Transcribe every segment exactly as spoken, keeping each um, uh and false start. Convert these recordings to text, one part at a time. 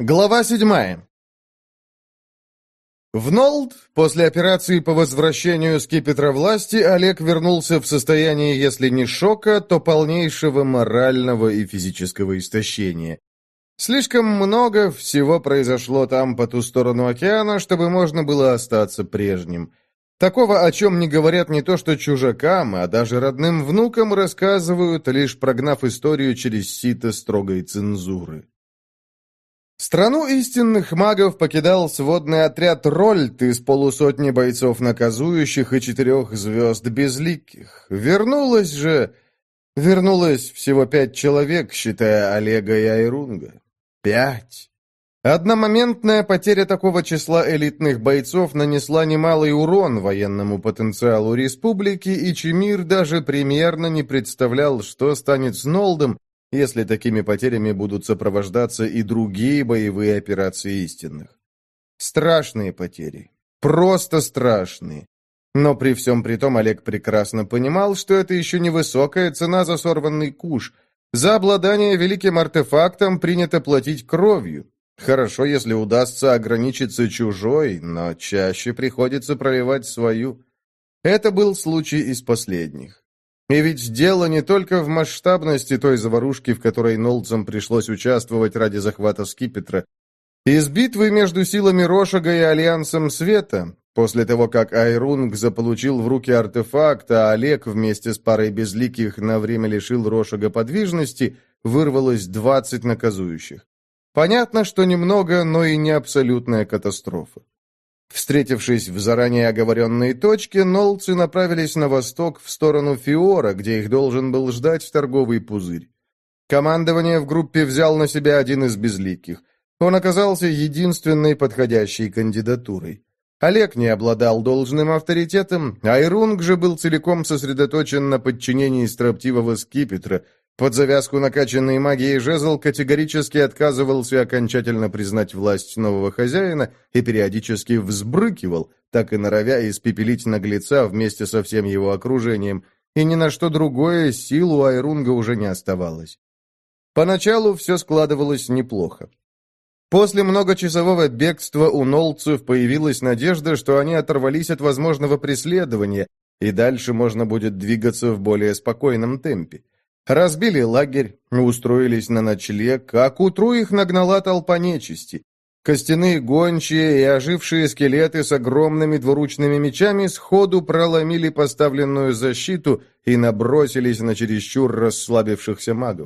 Глава седьмая. В Нолд, после операции по возвращению скипетра власти, Олег вернулся в состоянии, если не шока, то полнейшего морального и физического истощения. Слишком много всего произошло там по ту сторону океана, чтобы можно было остаться прежним. Такого, о чем не говорят не то что чужакам, а даже родным внукам рассказывают, лишь прогнав историю через сито строгой цензуры. Страну истинных магов покидал сводный отряд Рольт из полусотни бойцов наказующих и четырех звезд безликих. Вернулось же... Вернулось всего пять человек, считая Олега и Айрунга. Пять. Одномоментная потеря такого числа элитных бойцов нанесла немалый урон военному потенциалу республики, и Чимир даже примерно не представлял, что станет с Нолдом, если такими потерями будут сопровождаться и другие боевые операции истинных. Страшные потери. Просто страшные. Но при всем при том Олег прекрасно понимал, что это еще не высокая цена за сорванный куш. За обладание великим артефактом принято платить кровью. Хорошо, если удастся ограничиться чужой, но чаще приходится проливать свою. Это был случай из последних. И ведь дело не только в масштабности той заварушки, в которой нолдцам пришлось участвовать ради захвата скипетра. Из битвы между силами Рошага и Альянсом Света, после того, как Айрунг заполучил в руки артефакт, а Олег вместе с парой безликих на время лишил Рошага подвижности, вырвалось двадцать наказующих. Понятно, что немного, но и не абсолютная катастрофа. Встретившись в заранее оговоренные точки, нолдцы направились на восток в сторону Фиора, где их должен был ждать торговый пузырь. Командование в группе взял на себя один из безликих. Он оказался единственной подходящей кандидатурой. Олег не обладал должным авторитетом, а Айрунг же был целиком сосредоточен на подчинении строптивого скипетра. Под завязку накачанной магией жезл категорически отказывался окончательно признать власть нового хозяина и периодически взбрыкивал, так и норовя испепелить наглеца вместе со всем его окружением, и ни на что другое сил у Айрунга уже не оставалось. Поначалу все складывалось неплохо. После многочасового бегства у нолдцев появилась надежда, что они оторвались от возможного преследования, и дальше можно будет двигаться в более спокойном темпе. Разбили лагерь, устроились на ночлег, а к утру их нагнала толпа нечисти. Костяные гончие и ожившие скелеты с огромными двуручными мечами сходу проломили поставленную защиту и набросились на чересчур расслабившихся магов.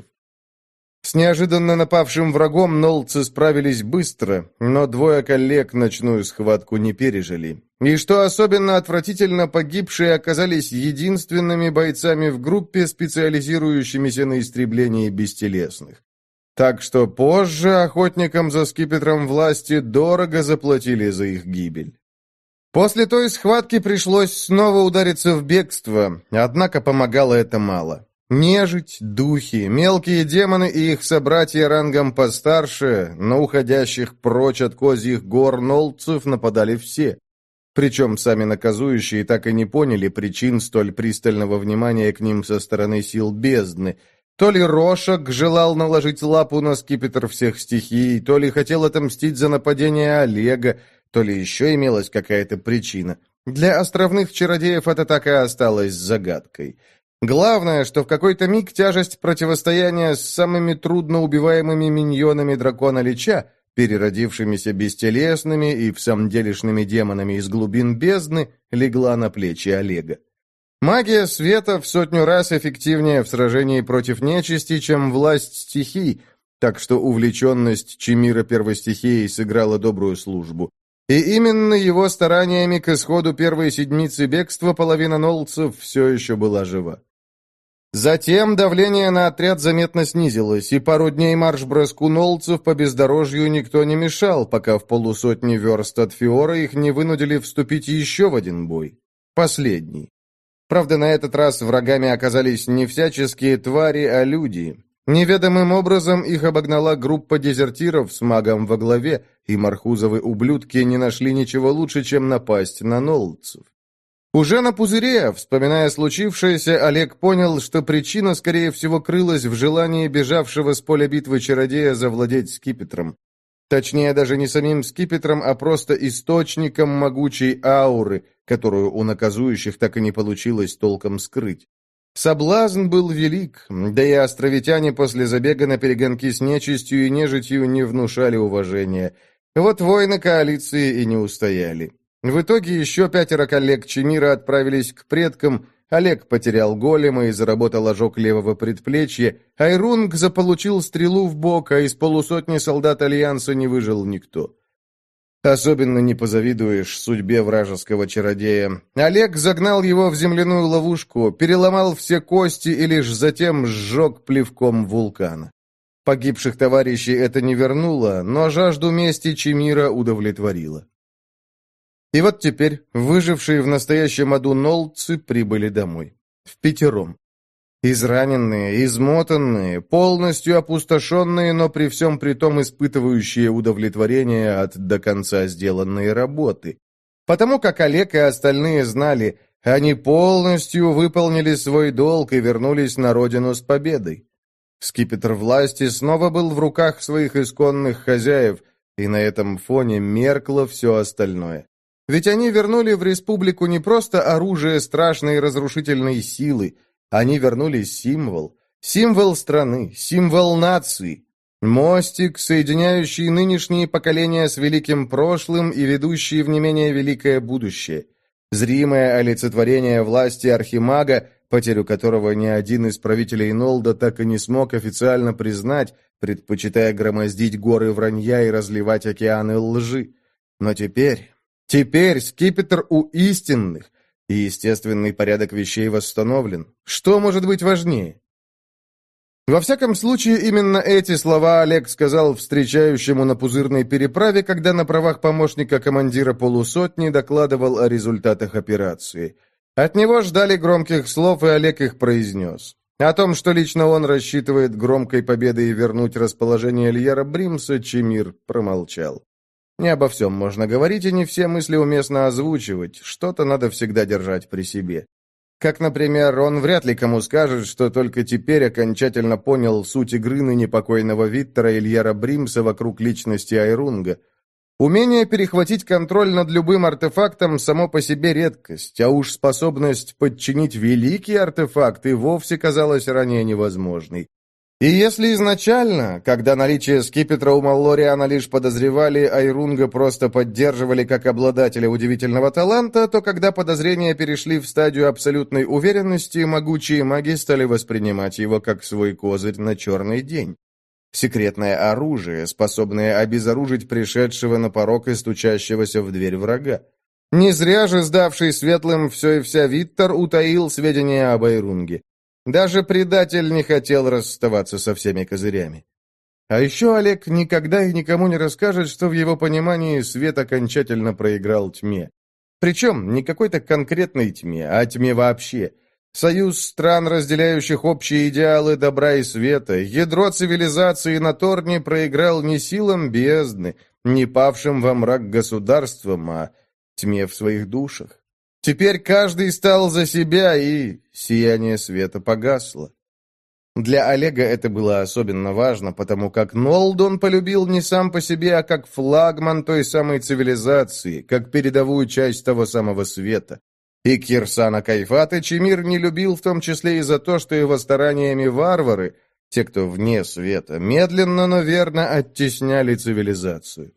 С неожиданно напавшим врагом нолдцы справились быстро, но двое коллег ночную схватку не пережили. И что особенно отвратительно, погибшие оказались единственными бойцами в группе, специализирующимися на истреблении бестелесных. Так что позже охотникам за скипетром власти дорого заплатили за их гибель. После той схватки пришлось снова удариться в бегство, однако помогало это мало. Нежить, духи, мелкие демоны и их собратья рангом постарше, на уходящих прочь от козьих гор нолдцев нападали все. Причем сами наказующие так и не поняли причин столь пристального внимания к ним со стороны сил бездны. То ли Рошаг желал наложить лапу на скипетр всех стихий, то ли хотел отомстить за нападение Олега, то ли еще имелась какая-то причина. Для островных чародеев это так и осталось загадкой. Главное, что в какой-то миг тяжесть противостояния с самыми трудноубиваемыми миньонами дракона Лича, переродившимися бестелесными и всамделишными демонами из глубин бездны, легла на плечи Олега. Магия света в сотню раз эффективнее в сражении против нечисти, чем власть стихий, так что увлеченность Чимира первостихией сыграла добрую службу. И именно его стараниями к исходу первой седмицы бегства половина нолдцев все еще была жива. Затем давление на отряд заметно снизилось, и пару дней марш-броску нолдцев по бездорожью никто не мешал, пока в полусотни верст от Фиора их не вынудили вступить еще в один бой. Последний. Правда, на этот раз врагами оказались не всяческие твари, а люди. Неведомым образом их обогнала группа дезертиров с магом во главе, и мархузовы ублюдки не нашли ничего лучше, чем напасть на нолдцев. Уже на пузыре, вспоминая случившееся, Олег понял, что причина, скорее всего, крылась в желании бежавшего с поля битвы чародея завладеть скипетром. Точнее, даже не самим скипетром, а просто источником могучей ауры, которую у наказующих так и не получилось толком скрыть. Соблазн был велик, да и островитяне после забега на перегонки с нечистью и нежитью не внушали уважения. Вот воины коалиции и не устояли. В итоге еще пятеро коллег Чемира отправились к предкам, Олег потерял голема и заработал ожог левого предплечья, Айрунг заполучил стрелу в бок, а из полусотни солдат Альянса не выжил никто. Особенно не позавидуешь судьбе вражеского чародея. Олег загнал его в земляную ловушку, переломал все кости и лишь затем сжег плевком вулкана. Погибших товарищей это не вернуло, но жажду мести Чемира удовлетворило. И вот теперь выжившие в настоящем аду нолдцы прибыли домой. Впятером. Израненные, измотанные, полностью опустошенные, но при всем при том испытывающие удовлетворение от до конца сделанной работы. Потому как Олег и остальные знали, они полностью выполнили свой долг и вернулись на родину с победой. Скипетр власти снова был в руках своих исконных хозяев, и на этом фоне меркло все остальное. Ведь они вернули в республику не просто оружие страшной разрушительной силы, они вернули символ, символ страны, символ нации, мостик, соединяющий нынешние поколения с великим прошлым и ведущий в не менее великое будущее, зримое олицетворение власти архимага, потерю которого ни один из правителей Нолда так и не смог официально признать, предпочитая громоздить горы вранья и разливать океаны лжи. Но теперь... Теперь скипетр у истинных, и естественный порядок вещей восстановлен. Что может быть важнее? Во всяком случае, именно эти слова Олег сказал встречающему на пузырной переправе, когда на правах помощника командира полусотни докладывал о результатах операции. От него ждали громких слов, и Олег их произнес. О том, что лично он рассчитывает громкой победой вернуть расположение Льера Бримса, Чемир промолчал. Не обо всем можно говорить, и не все мысли уместно озвучивать, что-то надо всегда держать при себе. Как, например, он вряд ли кому скажет, что только теперь окончательно понял суть игры ныне покойного Виттера Ильяра Бримса вокруг личности Айрунга. Умение перехватить контроль над любым артефактом само по себе редкость, а уж способность подчинить великий артефакт и вовсе казалась ранее невозможной. И если изначально, когда наличие скипетра у Маллориана лишь подозревали, Айрунга просто поддерживали как обладателя удивительного таланта, то когда подозрения перешли в стадию абсолютной уверенности, могучие маги стали воспринимать его как свой козырь на черный день. Секретное оружие, способное обезоружить пришедшего на порог и стучащегося в дверь врага. Не зря же сдавший светлым все и вся Виттер утаил сведения об Айрунге. Даже предатель не хотел расставаться со всеми козырями. А еще Олег никогда и никому не расскажет, что в его понимании свет окончательно проиграл тьме. Причем не какой-то конкретной тьме, а тьме вообще. Союз стран, разделяющих общие идеалы добра и света, ядро цивилизации на Торне проиграл не силам бездны, не павшим во мрак государствам, а тьме в своих душах. Теперь каждый стал за себя, и сияние света погасло. Для Олега это было особенно важно, потому как Нолд он полюбил не сам по себе, а как флагман той самой цивилизации, как передовую часть того самого света. И Кирсана Кайфата Чемир не любил в том числе и за то, что его стараниями варвары, те, кто вне света, медленно, но верно оттесняли цивилизацию.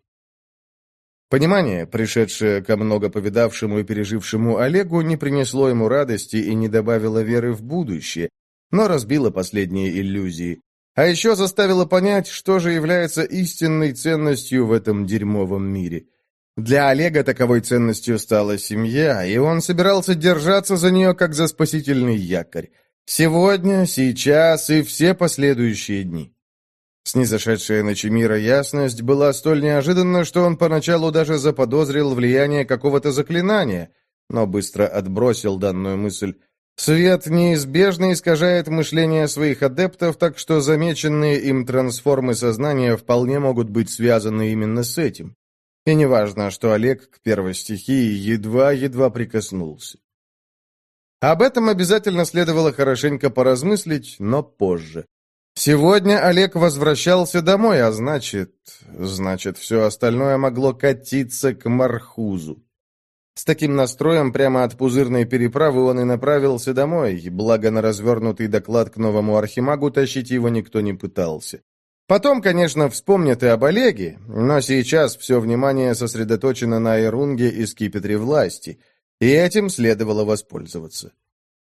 Понимание, пришедшее ко много повидавшему и пережившему Олегу, не принесло ему радости и не добавило веры в будущее, но разбило последние иллюзии. А еще заставило понять, что же является истинной ценностью в этом дерьмовом мире. Для Олега таковой ценностью стала семья, и он собирался держаться за нее, как за спасительный якорь. Сегодня, сейчас и все последующие дни. Снизошедшая на Чемира ясность была столь неожиданна, что он поначалу даже заподозрил влияние какого-то заклинания, но быстро отбросил данную мысль. Свет неизбежно искажает мышление своих адептов, так что замеченные им трансформы сознания вполне могут быть связаны именно с этим. И неважно, что Олег к первой стихии едва-едва прикоснулся. Об этом обязательно следовало хорошенько поразмыслить, но позже. Сегодня Олег возвращался домой, а значит... Значит, все остальное могло катиться к Мархузу. С таким настроем прямо от пузырной переправы он и направился домой, благо на развернутый доклад к новому архимагу тащить его никто не пытался. Потом, конечно, вспомнят и об Олеге, но сейчас все внимание сосредоточено на Эрунге и скипетре власти, и этим следовало воспользоваться.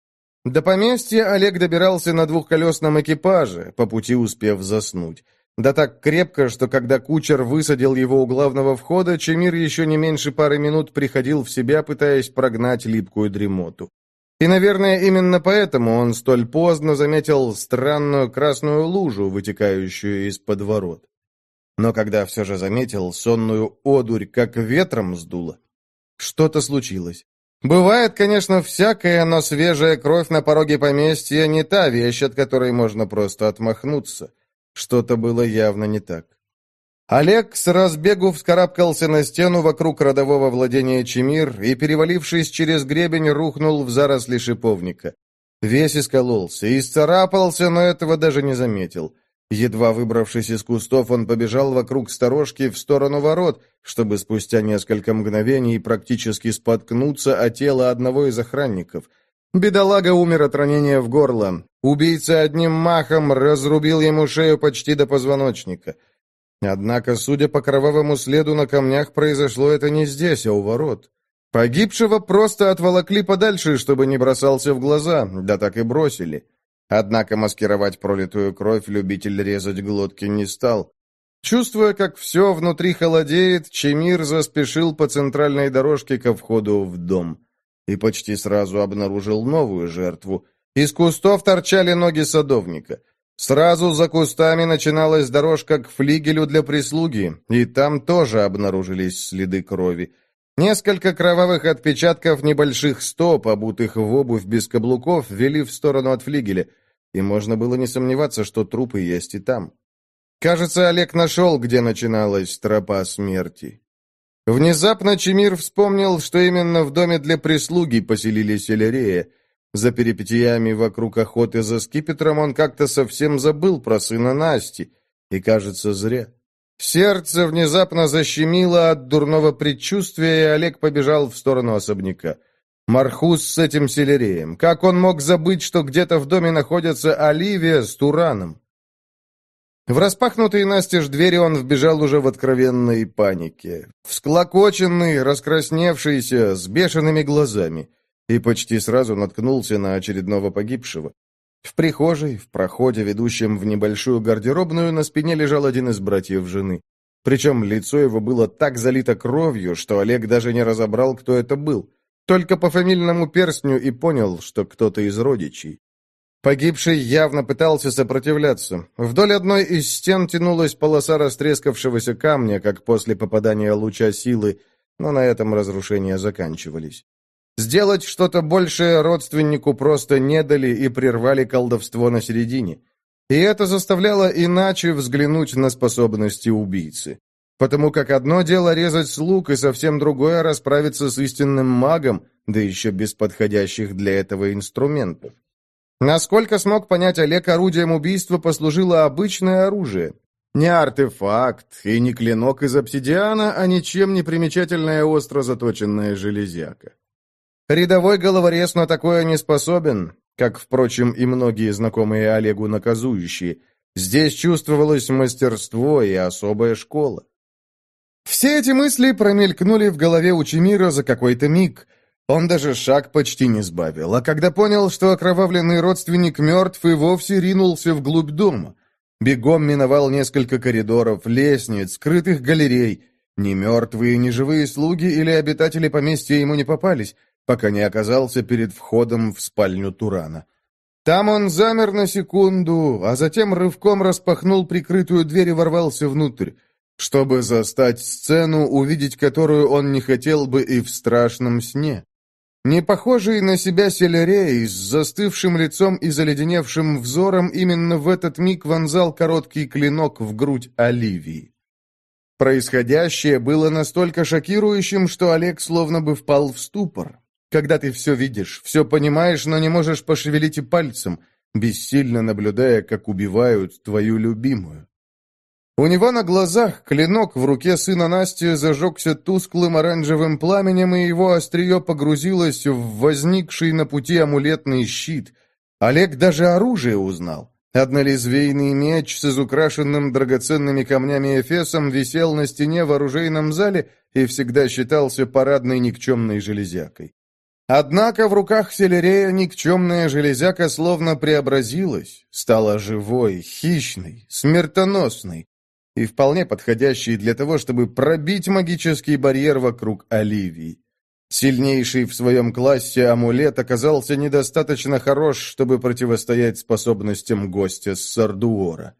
До поместья Олег добирался на двухколесном экипаже, по пути успев заснуть. Да так крепко, что когда кучер высадил его у главного входа, Чемир еще не меньше пары минут приходил в себя, пытаясь прогнать липкую дремоту. И, наверное, именно поэтому он столь поздно заметил странную красную лужу, вытекающую из-под ворот. Но когда все же заметил, сонную одурь как ветром сдуло. Что-то случилось. Бывает, конечно, всякое, но свежая кровь на пороге поместья не та вещь, от которой можно просто отмахнуться. Что-то было явно не так. Олег с разбегу вскарабкался на стену вокруг родового владения Чемир и, перевалившись через гребень, рухнул в заросли шиповника. Весь искололся, исцарапался, но этого даже не заметил. Едва выбравшись из кустов, он побежал вокруг сторожки в сторону ворот, чтобы спустя несколько мгновений практически споткнуться о тело одного из охранников. Бедолага умер от ранения в горло. Убийца одним махом разрубил ему шею почти до позвоночника. Однако, судя по кровавому следу на камнях, произошло это не здесь, а у ворот. Погибшего просто отволокли подальше, чтобы не бросался в глаза, да так и бросили. Однако маскировать пролитую кровь любитель резать глотки не стал. Чувствуя, как все внутри холодеет, Чемир заспешил по центральной дорожке ко входу в дом. И почти сразу обнаружил новую жертву. Из кустов торчали ноги садовника. Сразу за кустами начиналась дорожка к флигелю для прислуги, и там тоже обнаружились следы крови. Несколько кровавых отпечатков небольших стоп, обутых в обувь без каблуков, вели в сторону от флигеля, и можно было не сомневаться, что трупы есть и там. Кажется, Олег нашел, где начиналась тропа смерти. Внезапно Чемир вспомнил, что именно в доме для прислуги поселили Селерея. За перипетиями вокруг охоты за скипетром он как-то совсем забыл про сына Насти, и, кажется, зря. Сердце внезапно защемило от дурного предчувствия, и Олег побежал в сторону особняка. Мархуз с этим Селереем. Как он мог забыть, что где-то в доме находятся Оливия с Тураном? В распахнутые настежь двери он вбежал уже в откровенной панике. Всклокоченный, раскрасневшийся, с бешеными глазами. И почти сразу наткнулся на очередного погибшего. В прихожей, в проходе, ведущем в небольшую гардеробную, на спине лежал один из братьев жены. Причем лицо его было так залито кровью, что Олег даже не разобрал, кто это был. Только по фамильному перстню и понял, что кто-то из родичей. Погибший явно пытался сопротивляться. Вдоль одной из стен тянулась полоса растрескавшегося камня, как после попадания луча силы, но на этом разрушения заканчивались. Сделать что-то большее родственнику просто не дали и прервали колдовство на середине. И это заставляло иначе взглянуть на способности убийцы. Потому как одно дело резать слуг, и совсем другое расправиться с истинным магом, да еще без подходящих для этого инструментов. Насколько смог понять Олег, орудием убийства послужило обычное оружие. Не артефакт и не клинок из обсидиана, а ничем не примечательная остро заточенная железяка. Рядовой головорез на такое не способен, как, впрочем, и многие знакомые Олегу наказующие. Здесь чувствовалось мастерство и особая школа. Все эти мысли промелькнули в голове у Чемира за какой-то миг. Он даже шаг почти не сбавил, а когда понял, что окровавленный родственник мертв, и вовсе ринулся вглубь дома. Бегом миновал несколько коридоров, лестниц, скрытых галерей. Ни мертвые, ни живые слуги или обитатели поместья ему не попались, пока не оказался перед входом в спальню Турана. Там он замер на секунду, а затем рывком распахнул прикрытую дверь и ворвался внутрь, чтобы застать сцену, увидеть которую он не хотел бы и в страшном сне. Не похожий на себя Селерей, с застывшим лицом и заледеневшим взором, именно в этот миг вонзал короткий клинок в грудь Оливии. Происходящее было настолько шокирующим, что Олег словно бы впал в ступор. Когда ты все видишь, все понимаешь, но не можешь пошевелить и пальцем, бессильно наблюдая, как убивают твою любимую. У него на глазах клинок в руке сына Насти зажегся тусклым оранжевым пламенем, и его острие погрузилось в возникший на пути амулетный щит. Олег даже оружие узнал. Однолезвейный меч с изукрашенным драгоценными камнями эфесом висел на стене в оружейном зале и всегда считался парадной никчемной железякой. Однако в руках Селерея никчемная железяка словно преобразилась, стала живой, хищной, смертоносной и вполне подходящей для того, чтобы пробить магический барьер вокруг Оливии. Сильнейший в своем классе амулет оказался недостаточно хорош, чтобы противостоять способностям гостя с Сардуора.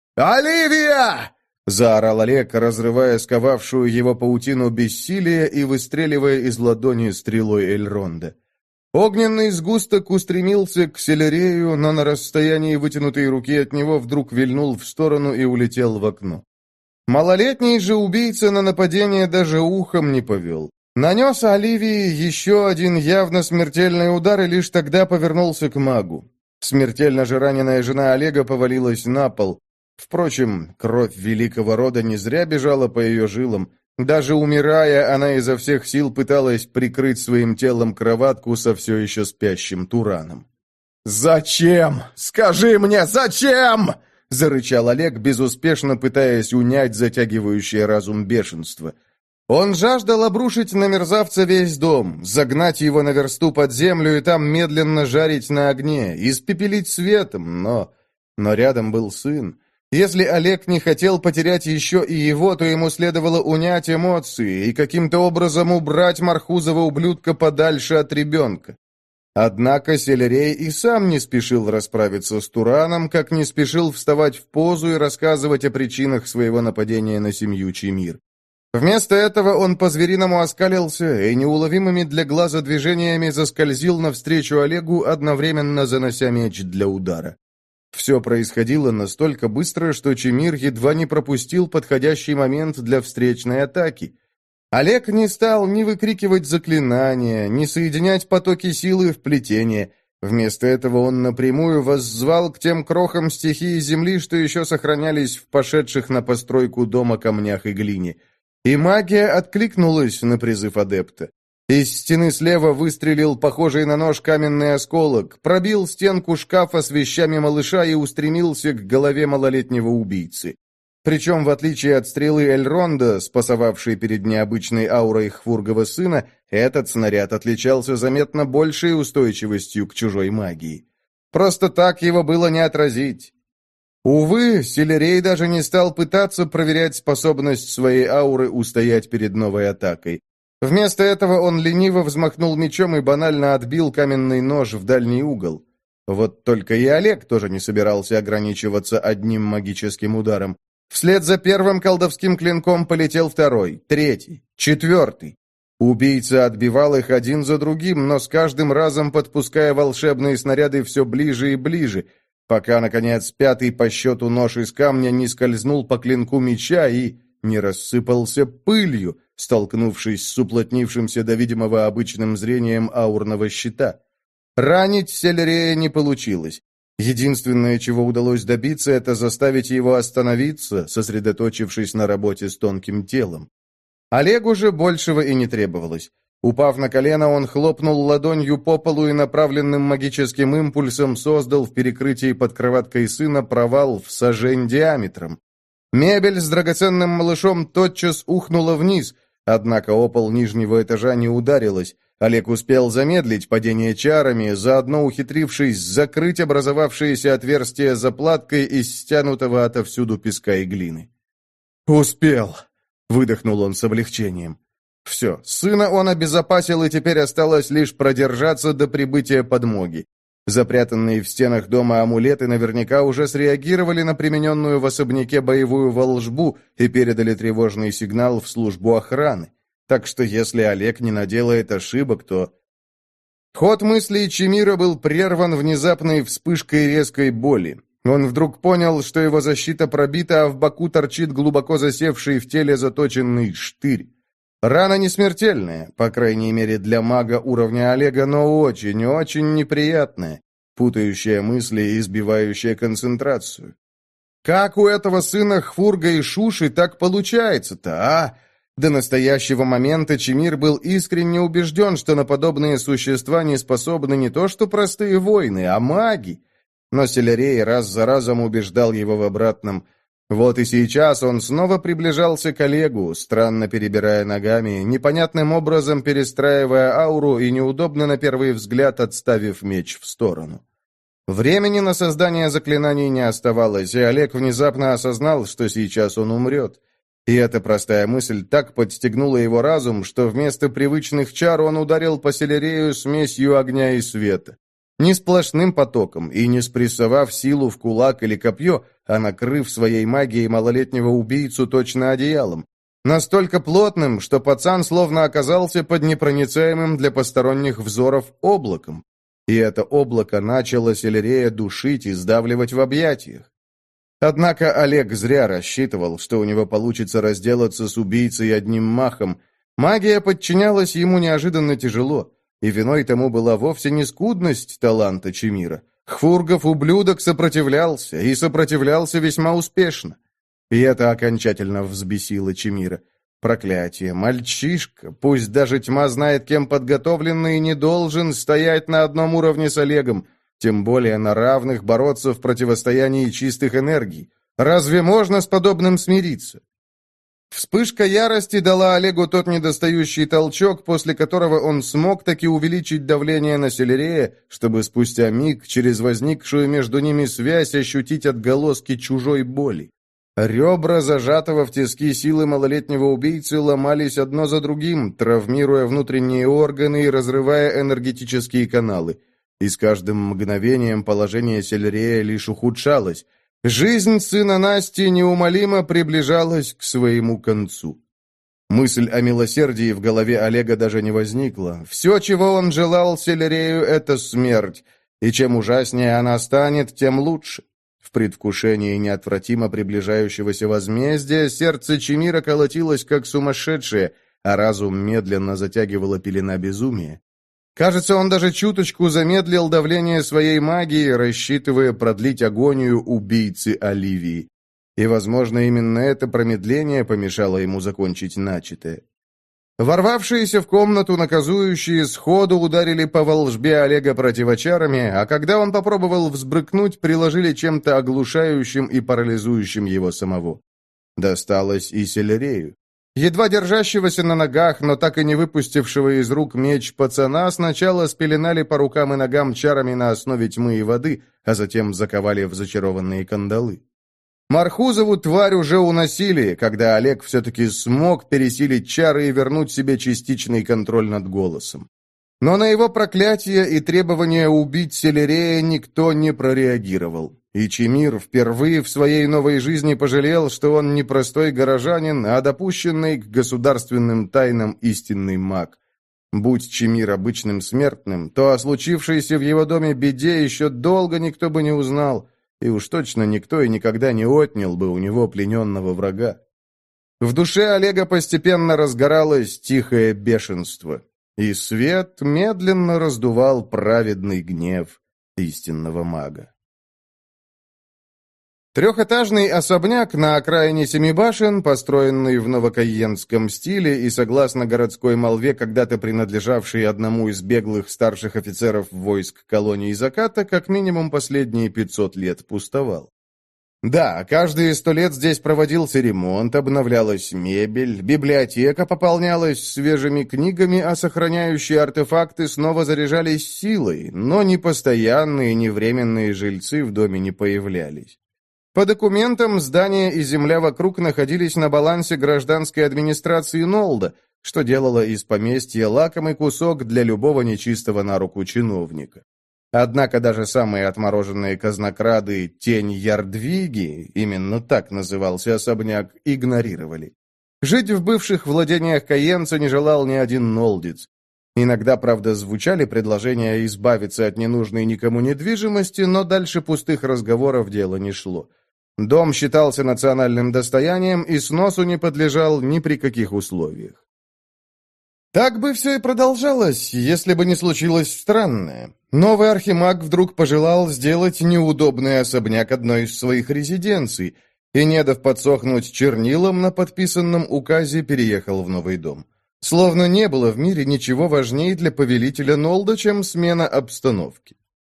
«Оливия!» — заорал Олег, разрывая сковавшую его паутину бессилия и выстреливая из ладони стрелой Эльронда. Огненный сгусток устремился к Селерею, но на расстоянии вытянутой руки от него вдруг вильнул в сторону и улетел в окно. Малолетний же убийца на нападение даже ухом не повел. Нанес Оливии еще один явно смертельный удар и лишь тогда повернулся к магу. Смертельно же раненая жена Олега повалилась на пол. Впрочем, кровь великого рода не зря бежала по ее жилам. Даже умирая, она изо всех сил пыталась прикрыть своим телом кроватку со все еще спящим Тураном. «Зачем? Скажи мне, зачем?» — зарычал Олег, безуспешно пытаясь унять затягивающее разум бешенство. Он жаждал обрушить на мерзавца весь дом, загнать его на версту под землю и там медленно жарить на огне, испепелить светом, но... Но рядом был сын. Если Олег не хотел потерять еще и его, то ему следовало унять эмоции и каким-то образом убрать Мархузова ублюдка подальше от ребенка. Однако Селерей и сам не спешил расправиться с Тураном, как не спешил вставать в позу и рассказывать о причинах своего нападения на семью Чимир. Вместо этого он по-звериному оскалился и неуловимыми для глаза движениями заскользил навстречу Олегу, одновременно занося меч для удара. Все происходило настолько быстро, что Чимир едва не пропустил подходящий момент для встречной атаки. Олег не стал ни выкрикивать заклинания, ни соединять потоки силы в плетение. Вместо этого он напрямую воззвал к тем крохам стихии земли, что еще сохранялись в пошедших на постройку дома камнях и глине. И магия откликнулась на призыв адепта. Из стены слева выстрелил похожий на нож каменный осколок, пробил стенку шкафа с вещами малыша и устремился к голове малолетнего убийцы. Причем, в отличие от стрелы Эльронда, спасовавшей перед необычной аурой Хвургова сына, этот снаряд отличался заметно большей устойчивостью к чужой магии. Просто так его было не отразить. Увы, Селерей даже не стал пытаться проверять способность своей ауры устоять перед новой атакой. Вместо этого он лениво взмахнул мечом и банально отбил каменный нож в дальний угол. Вот только и Олег тоже не собирался ограничиваться одним магическим ударом. Вслед за первым колдовским клинком полетел второй, третий, четвертый. Убийца отбивал их один за другим, но с каждым разом подпуская волшебные снаряды все ближе и ближе, пока, наконец, пятый по счету нож из камня не скользнул по клинку меча и не рассыпался пылью, столкнувшись с уплотнившимся до видимого обычным зрением аурного щита. Ранить Селерея не получилось. Единственное, чего удалось добиться, это заставить его остановиться, сосредоточившись на работе с тонким телом. Олегу же большего и не требовалось. Упав на колено, он хлопнул ладонью по полу и направленным магическим импульсом создал в перекрытии под кроваткой сына провал в сажень диаметром. Мебель с драгоценным малышом тотчас ухнула вниз, однако о пол нижнего этажа не ударилась. Олег успел замедлить падение чарами, заодно ухитрившись закрыть образовавшееся отверстие заплаткой из стянутого отовсюду песка и глины. «Успел!» — выдохнул он с облегчением. Все, сына он обезопасил, и теперь осталось лишь продержаться до прибытия подмоги. Запрятанные в стенах дома амулеты наверняка уже среагировали на примененную в особняке боевую волшбу и передали тревожный сигнал в службу охраны. Так что если Олег не наделает ошибок, то... Ход мыслей Чимира был прерван внезапной вспышкой резкой боли. Он вдруг понял, что его защита пробита, а в боку торчит глубоко засевший в теле заточенный штырь. Рана не смертельная, по крайней мере для мага уровня Олега, но очень-очень неприятная. путающая мысли и избивающая концентрацию. Как у этого сына Хфурга и Шуши так получается-то, а? До настоящего момента Чимир был искренне убежден, что на подобные существа не способны не то что простые воины, а маги. Но Селерей раз за разом убеждал его в обратном. Вот и сейчас он снова приближался к Олегу, странно перебирая ногами, непонятным образом перестраивая ауру и неудобно на первый взгляд отставив меч в сторону. Времени на создание заклинаний не оставалось, и Олег внезапно осознал, что сейчас он умрет. И эта простая мысль так подстегнула его разум, что вместо привычных чар он ударил по Селерею смесью огня и света. Не сплошным потоком и не спрессовав силу в кулак или копье, а накрыв своей магией малолетнего убийцу точно одеялом. Настолько плотным, что пацан словно оказался под непроницаемым для посторонних взоров облаком. И это облако начало Селерея душить и сдавливать в объятиях. Однако Олег зря рассчитывал, что у него получится разделаться с убийцей одним махом. Магия подчинялась ему неожиданно тяжело, и виной тому была вовсе не скудность таланта Чимира. Хфургов ублюдок сопротивлялся, и сопротивлялся весьма успешно. И это окончательно взбесило Чимира. Проклятие, мальчишка, пусть даже тьма знает, кем подготовленный, не должен стоять на одном уровне с Олегом, тем более на равных бороться в противостоянии чистых энергий. Разве можно с подобным смириться? Вспышка ярости дала Олегу тот недостающий толчок, после которого он смог таки увеличить давление на Селерея, чтобы спустя миг через возникшую между ними связь ощутить отголоски чужой боли. Ребра зажатого в тиски силы малолетнего убийцы ломались одно за другим, травмируя внутренние органы и разрывая энергетические каналы. И с каждым мгновением положение Селерея лишь ухудшалось. Жизнь сына Насти неумолимо приближалась к своему концу. Мысль о милосердии в голове Олега даже не возникла. Все, чего он желал Селерею, — это смерть, и чем ужаснее она станет, тем лучше. В предвкушении неотвратимо приближающегося возмездия сердце Чимира колотилось как сумасшедшее, а разум медленно затягивала пелена безумия. Кажется, он даже чуточку замедлил давление своей магии, рассчитывая продлить агонию убийцы Оливии. И, возможно, именно это промедление помешало ему закончить начатое. Ворвавшиеся в комнату наказующие сходу ударили по волжбе Олега противочарами, а когда он попробовал взбрыкнуть, приложили чем-то оглушающим и парализующим его самого. Досталось и Селерею. Едва держащегося на ногах, но так и не выпустившего из рук меч пацана сначала спеленали по рукам и ногам чарами на основе тьмы и воды, а затем заковали в зачарованные кандалы. Мархузову тварь уже уносили, когда Олег все-таки смог пересилить чары и вернуть себе частичный контроль над голосом. Но на его проклятие и требование убить Селерея никто не прореагировал. И Чимир впервые в своей новой жизни пожалел, что он не простой горожанин, а допущенный к государственным тайнам истинный маг. Будь Чимир обычным смертным, то о случившейся в его доме беде еще долго никто бы не узнал, и уж точно никто и никогда не отнял бы у него плененного врага. В душе Олега постепенно разгоралось тихое бешенство, и свет медленно раздувал праведный гнев истинного мага. Трехэтажный особняк на окраине Семи башен, построенный в новокайенском стиле и, согласно городской молве, когда-то принадлежавший одному из беглых старших офицеров войск колонии Заката, как минимум последние пятьсот лет пустовал. Да, каждые сто лет здесь проводился ремонт, обновлялась мебель, библиотека пополнялась свежими книгами, а сохраняющие артефакты снова заряжались силой, но ни постоянные, ни временные жильцы в доме не появлялись. По документам, здание и земля вокруг находились на балансе гражданской администрации Нолда, что делало из поместья лакомый кусок для любого нечистого на руку чиновника. Однако даже самые отмороженные казнокрады «Тень Ярдвиги», именно так назывался особняк, игнорировали. Жить в бывших владениях каенца не желал ни один нолдец. Иногда, правда, звучали предложения избавиться от ненужной никому недвижимости, но дальше пустых разговоров дело не шло. Дом считался национальным достоянием и сносу не подлежал ни при каких условиях. Так бы все и продолжалось, если бы не случилось странное. Новый архимаг вдруг пожелал сделать неудобный особняк одной из своих резиденций и, не дав подсохнуть чернилам на подписанном указе, переехал в новый дом. Словно не было в мире ничего важнее для повелителя Нолда, чем смена обстановки.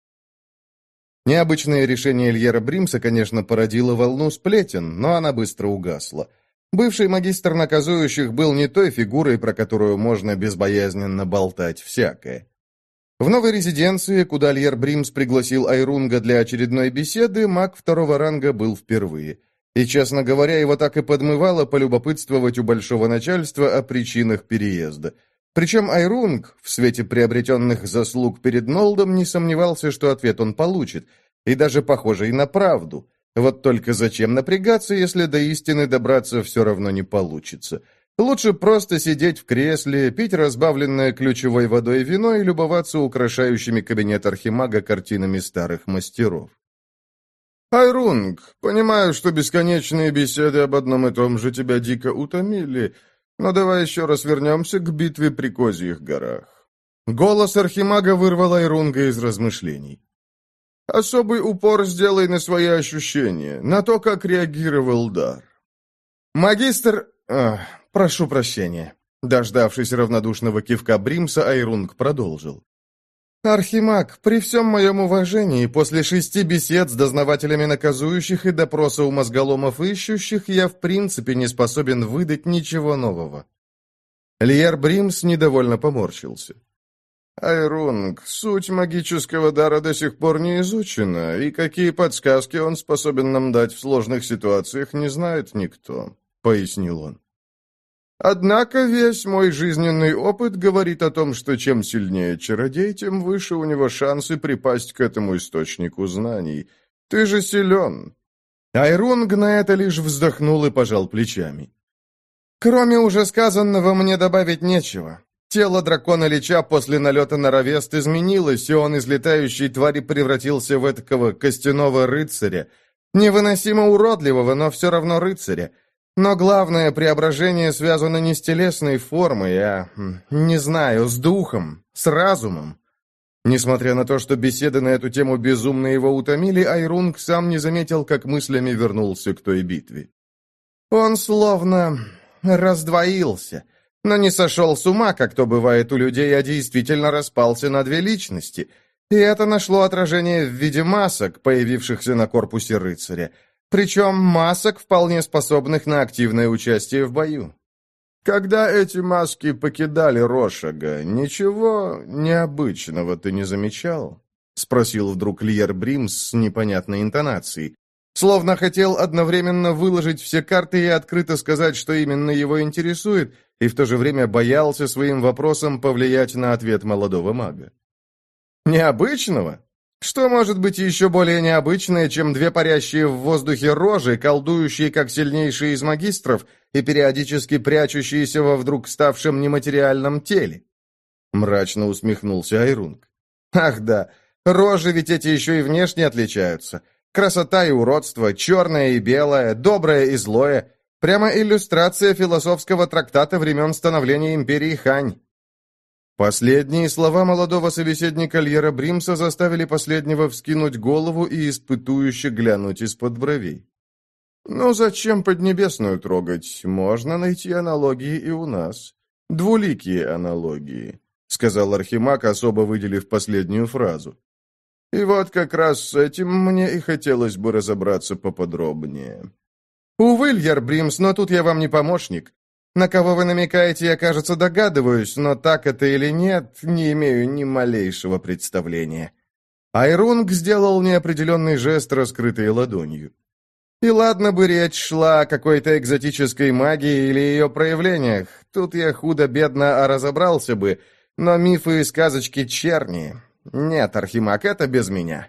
Необычное решение Льера Бримса, конечно, породило волну сплетен, но она быстро угасла. Бывший магистр наказующих был не той фигурой, про которую можно безбоязненно болтать всякое. В новой резиденции, куда Льер Бримс пригласил Айрунга для очередной беседы, маг второго ранга был впервые. И, честно говоря, его так и подмывало полюбопытствовать у большого начальства о причинах переезда. Причем Айрунг, в свете приобретенных заслуг перед Нолдом, не сомневался, что ответ он получит, и даже похожий на правду. Вот только зачем напрягаться, если до истины добраться все равно не получится? Лучше просто сидеть в кресле, пить разбавленное ключевой водой вино и любоваться украшающими кабинет архимага картинами старых мастеров. «Айрунг, понимаю, что бесконечные беседы об одном и том же тебя дико утомили, но давай еще раз вернемся к битве при Козьих горах». Голос архимага вырвал Айрунга из размышлений. «Особый упор сделай на свои ощущения, на то, как реагировал дар». «Магистр... Ах, прошу прощения». Дождавшись равнодушного кивка Бримса, Айрунг продолжил. «Архимаг, при всем моем уважении, после шести бесед с дознавателями наказующих и допроса у мозголомов ищущих, я в принципе не способен выдать ничего нового». Льер Бримс недовольно поморщился. «Айрунг, суть магического дара до сих пор не изучена, и какие подсказки он способен нам дать в сложных ситуациях, не знает никто», — пояснил он. «Однако весь мой жизненный опыт говорит о том, что чем сильнее чародей, тем выше у него шансы припасть к этому источнику знаний. Ты же силен». Айрунг на это лишь вздохнул и пожал плечами. «Кроме уже сказанного, мне добавить нечего. Тело дракона-лича после налета на Равест изменилось, и он из летающей твари превратился в этакого костяного рыцаря. Невыносимо уродливого, но все равно рыцаря. Но главное преображение связано не с телесной формой, а, не знаю, с духом, с разумом». Несмотря на то, что беседы на эту тему безумно его утомили, Айрунг сам не заметил, как мыслями вернулся к той битве. Он словно раздвоился, но не сошел с ума, как то бывает у людей, а действительно распался на две личности. И это нашло отражение в виде масок, появившихся на корпусе рыцаря. Причем масок, вполне способных на активное участие в бою. «Когда эти маски покидали Рошага, ничего необычного ты не замечал?» — спросил вдруг Льер Бримс с непонятной интонацией. Словно хотел одновременно выложить все карты и открыто сказать, что именно его интересует, и в то же время боялся своим вопросом повлиять на ответ молодого мага. «Необычного? Что может быть еще более необычное, чем две парящие в воздухе рожи, колдующие как сильнейшие из магистров и периодически прячущиеся во вдруг ставшем нематериальном теле?» Мрачно усмехнулся Айрунг. «Ах да, рожи ведь эти еще и внешне отличаются. Красота и уродство, черное и белое, доброе и злое. Прямо иллюстрация философского трактата времен становления империи Хань». Последние слова молодого собеседника Льера Бримса заставили последнего вскинуть голову и испытующе глянуть из-под бровей. «Ну, зачем Поднебесную трогать? Можно найти аналогии и у нас. Двуликие аналогии», — сказал архимаг, особо выделив последнюю фразу. «И вот как раз с этим мне и хотелось бы разобраться поподробнее». «Увы, Льер Бримс, но тут я вам не помощник. На кого вы намекаете, я, кажется, догадываюсь, но так это или нет, не имею ни малейшего представления». Айрунг сделал неопределенный жест, раскрытой ладонью. «И ладно бы речь шла о какой-то экзотической магии или ее проявлениях, тут я худо-бедно а разобрался бы, но мифы и сказочки черни. Нет, архимаг, это без меня».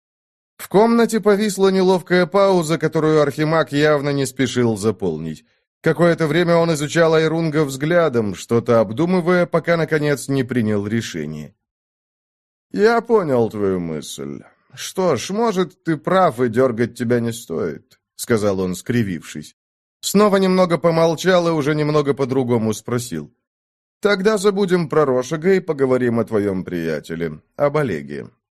В комнате повисла неловкая пауза, которую архимаг явно не спешил заполнить. Какое-то время он изучал Айрунга взглядом, что-то обдумывая, пока, наконец, не принял решение. «Я понял твою мысль. Что ж, может, ты прав, и дергать тебя не стоит», — сказал он, скривившись. Снова немного помолчал и уже немного по-другому спросил. «Тогда забудем про Рошага и поговорим о твоем приятеле, об Олеге.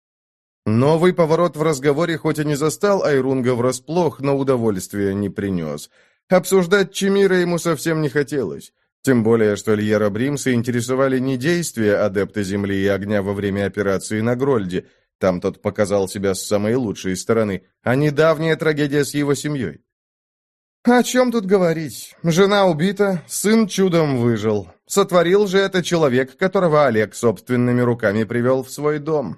Новый поворот в разговоре хоть и не застал Айрунга врасплох, но удовольствия не принес. Обсуждать Чимира ему совсем не хотелось. Тем более, что Льера Бримса интересовали не действия адепта Земли и Огня во время операции на Грольде, там тот показал себя с самой лучшей стороны, а недавняя трагедия с его семьей. О чем тут говорить? Жена убита, сын чудом выжил. Сотворил же это человек, которого Олег собственными руками привел в свой дом.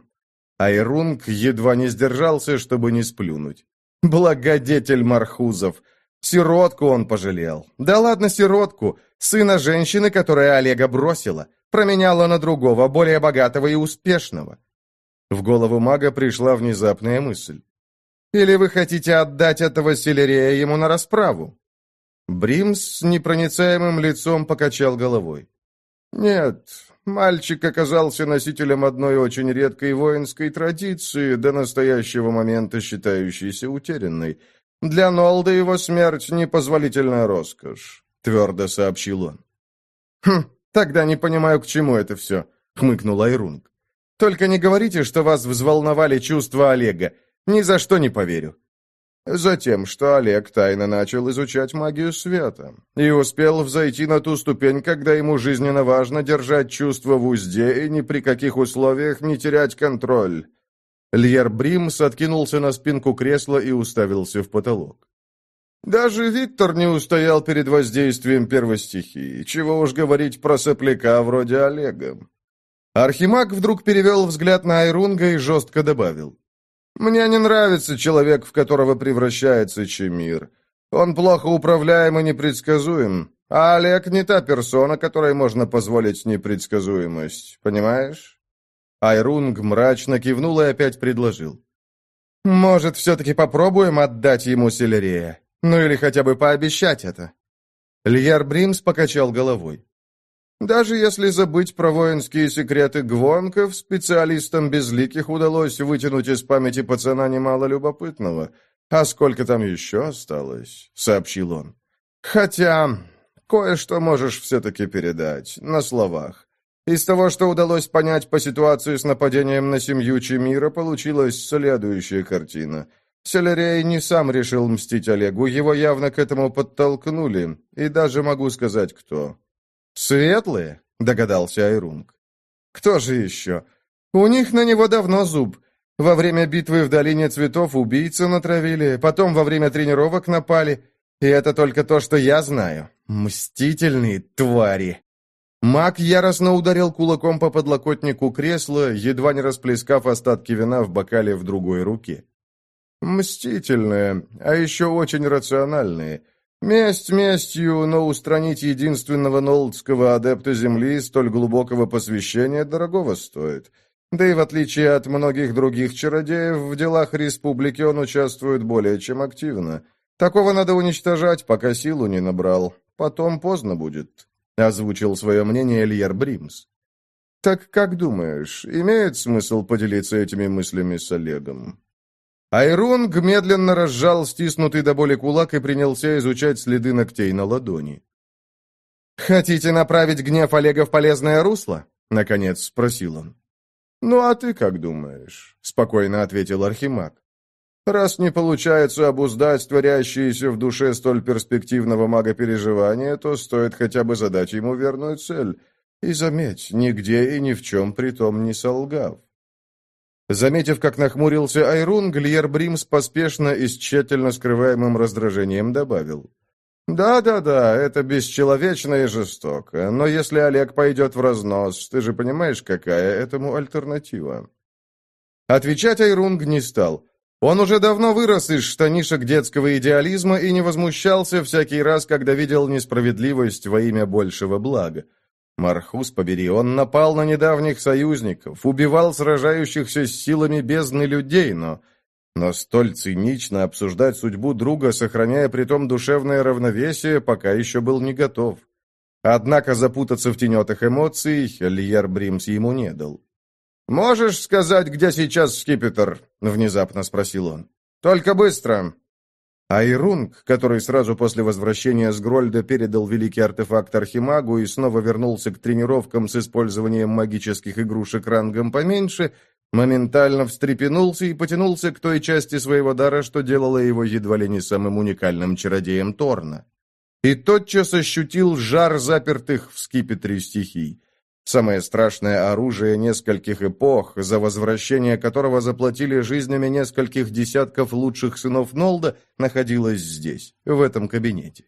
Айрунг едва не сдержался, чтобы не сплюнуть. Благодетель Мархузов. Сиротку он пожалел. Да ладно сиротку, сына женщины, которая Олега бросила, променяла на другого, более богатого и успешного. В голову мага пришла внезапная мысль. «Или вы хотите отдать этого селерея ему на расправу?» Бримс с непроницаемым лицом покачал головой. «Нет, мальчик оказался носителем одной очень редкой воинской традиции, до настоящего момента считающейся утерянной. Для Нолда его смерть — непозволительная роскошь», — твердо сообщил он. «Хм, тогда не понимаю, к чему это все», — хмыкнул Айрунг. «Только не говорите, что вас взволновали чувства Олега. Ни за что не поверю». Затем, что Олег тайно начал изучать магию света и успел взойти на ту ступень, когда ему жизненно важно держать чувства в узде и ни при каких условиях не терять контроль. Льер Бримс откинулся на спинку кресла и уставился в потолок. Даже Виктор не устоял перед воздействием первой стихии, чего уж говорить про сопляка вроде Олега. Архимаг вдруг перевел взгляд на Айрунга и жестко добавил. «Мне не нравится человек, в которого превращается Чимир. Он плохо управляем и непредсказуем, а Олег не та персона, которой можно позволить непредсказуемость, понимаешь?» Айрунг мрачно кивнул и опять предложил. «Может, все-таки попробуем отдать ему селерея? Ну или хотя бы пообещать это?» Льер Бримс покачал головой. Даже если забыть про воинские секреты Гвонков, специалистам безликих удалось вытянуть из памяти пацана немало любопытного. «А сколько там еще осталось?» — сообщил он. «Хотя кое-что можешь все-таки передать, на словах. Из того, что удалось понять по ситуации с нападением на семью Чимира, получилась следующая картина. Селерей не сам решил мстить Олегу, его явно к этому подтолкнули, и даже могу сказать, кто». «Светлые?» — догадался Айрунг. «Кто же еще? У них на него давно зуб. Во время битвы в Долине Цветов убийцы натравили, потом во время тренировок напали. И это только то, что я знаю. Мстительные твари!» Маг яростно ударил кулаком по подлокотнику кресла, едва не расплескав остатки вина в бокале в другой руке. «Мстительные, а еще очень рациональные. Месть местью, но устранить единственного нолдского адепта Земли столь глубокого посвящения дорогого стоит. Да и в отличие от многих других чародеев, в делах республики он участвует более чем активно. Такого надо уничтожать, пока силу не набрал. Потом поздно будет», — озвучил свое мнение Льер Бримс. «Так как думаешь, имеет смысл поделиться этими мыслями с Олегом?» Айрунг медленно разжал стиснутый до боли кулак и принялся изучать следы ногтей на ладони. «Хотите направить гнев Олега в полезное русло?» — наконец спросил он. «Ну а ты как думаешь?» — спокойно ответил Архимаг. «Раз не получается обуздать творящиеся в душе столь перспективного мага переживания, то стоит хотя бы задать ему верную цель. И заметь, нигде и ни в чем притом не солгав». Заметив, как нахмурился Айрунг, Льер Бримс поспешно и с тщательно скрываемым раздражением добавил. «Да-да-да, это бесчеловечно и жестоко, но если Олег пойдет в разнос, ты же понимаешь, какая этому альтернатива?» Отвечать Айрунг не стал. Он уже давно вырос из штанишек детского идеализма и не возмущался всякий раз, когда видел несправедливость во имя большего блага. Мархуз побери, он напал на недавних союзников, убивал сражающихся с силами бездны людей, но... Но столь цинично обсуждать судьбу друга, сохраняя притом душевное равновесие, пока еще был не готов. Однако запутаться в тенетах эмоций Льер Бримс ему не дал. «Можешь сказать, где сейчас скипетр?» — внезапно спросил он. «Только быстро!» Айрунг, который сразу после возвращения с Грольда передал великий артефакт Архимагу и снова вернулся к тренировкам с использованием магических игрушек рангом поменьше, Моментально встрепенулся и потянулся к той части своего дара, что делало его едва ли не самым уникальным чародеем Торна. И тотчас ощутил жар запертых в скипетре стихий. Самое страшное оружие нескольких эпох, за возвращение которого заплатили жизнями нескольких десятков лучших сынов Нолда, находилось здесь, в этом кабинете.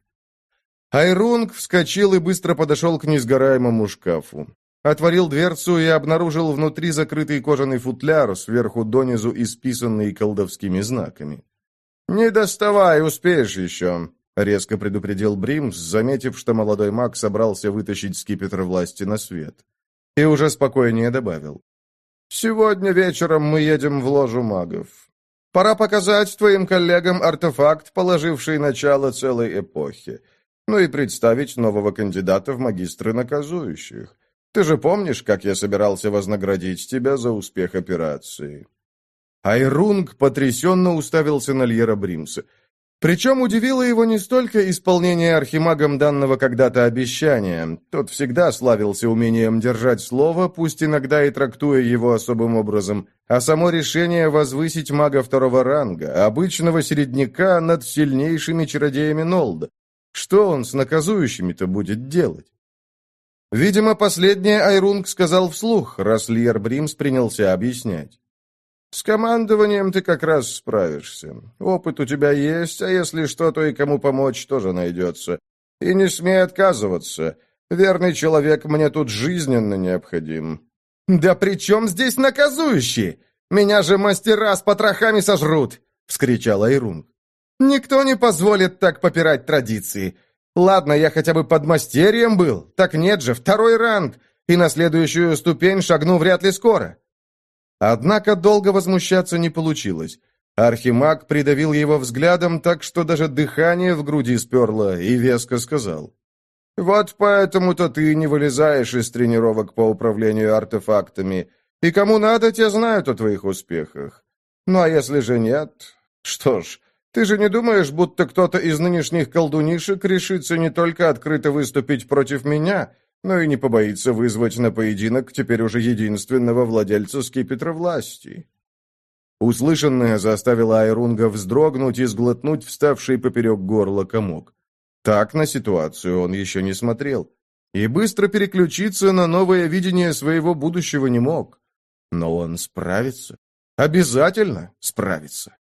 Айрунг вскочил и быстро подошел к несгораемому шкафу. Отворил дверцу и обнаружил внутри закрытый кожаный футляр, сверху донизу исписанный колдовскими знаками. «Не доставай, успеешь еще», — резко предупредил Бримс, заметив, что молодой маг собрался вытащить скипетр власти на свет. И уже спокойнее добавил. «Сегодня вечером мы едем в ложу магов. Пора показать твоим коллегам артефакт, положивший начало целой эпохи. Ну и представить нового кандидата в магистры наказующих. Ты же помнишь, как я собирался вознаградить тебя за успех операции?» Айрунг потрясенно уставился на Льера Бримса. Причем удивило его не столько исполнение архимагом данного когда-то обещания. Тот всегда славился умением держать слово, пусть иногда и трактуя его особым образом, а само решение возвысить мага второго ранга, обычного середняка, над сильнейшими чародеями Нолда. Что он с наказующими-то будет делать? Видимо, последнее Айрунг сказал вслух, раз Льер Бримс принялся объяснять. «С командованием ты как раз справишься. Опыт у тебя есть, а если что, то и кому помочь тоже найдется. И не смей отказываться. Верный человек мне тут жизненно необходим». «Да при чем здесь наказующие? Меня же мастера с потрохами сожрут!» — вскричал Айрунг. «Никто не позволит так попирать традиции. Ладно, я хотя бы подмастерьем был. Так нет же, второй ранг. И на следующую ступень шагну вряд ли скоро». Однако долго возмущаться не получилось. Архимаг придавил его взглядом так, что даже дыхание в груди сперло, и веско сказал. «Вот поэтому-то ты не вылезаешь из тренировок по управлению артефактами. И кому надо, те знают о твоих успехах. Ну а если же нет? Что ж, ты же не думаешь, будто кто-то из нынешних колдунишек решится не только открыто выступить против меня, но и не побоится вызвать на поединок теперь уже единственного владельца скипетра власти?» Услышанное заставило Айрунга вздрогнуть и сглотнуть вставший поперек горла комок. Так на ситуацию он еще не смотрел. И быстро переключиться на новое видение своего будущего не мог. Но он справится. Обязательно справится.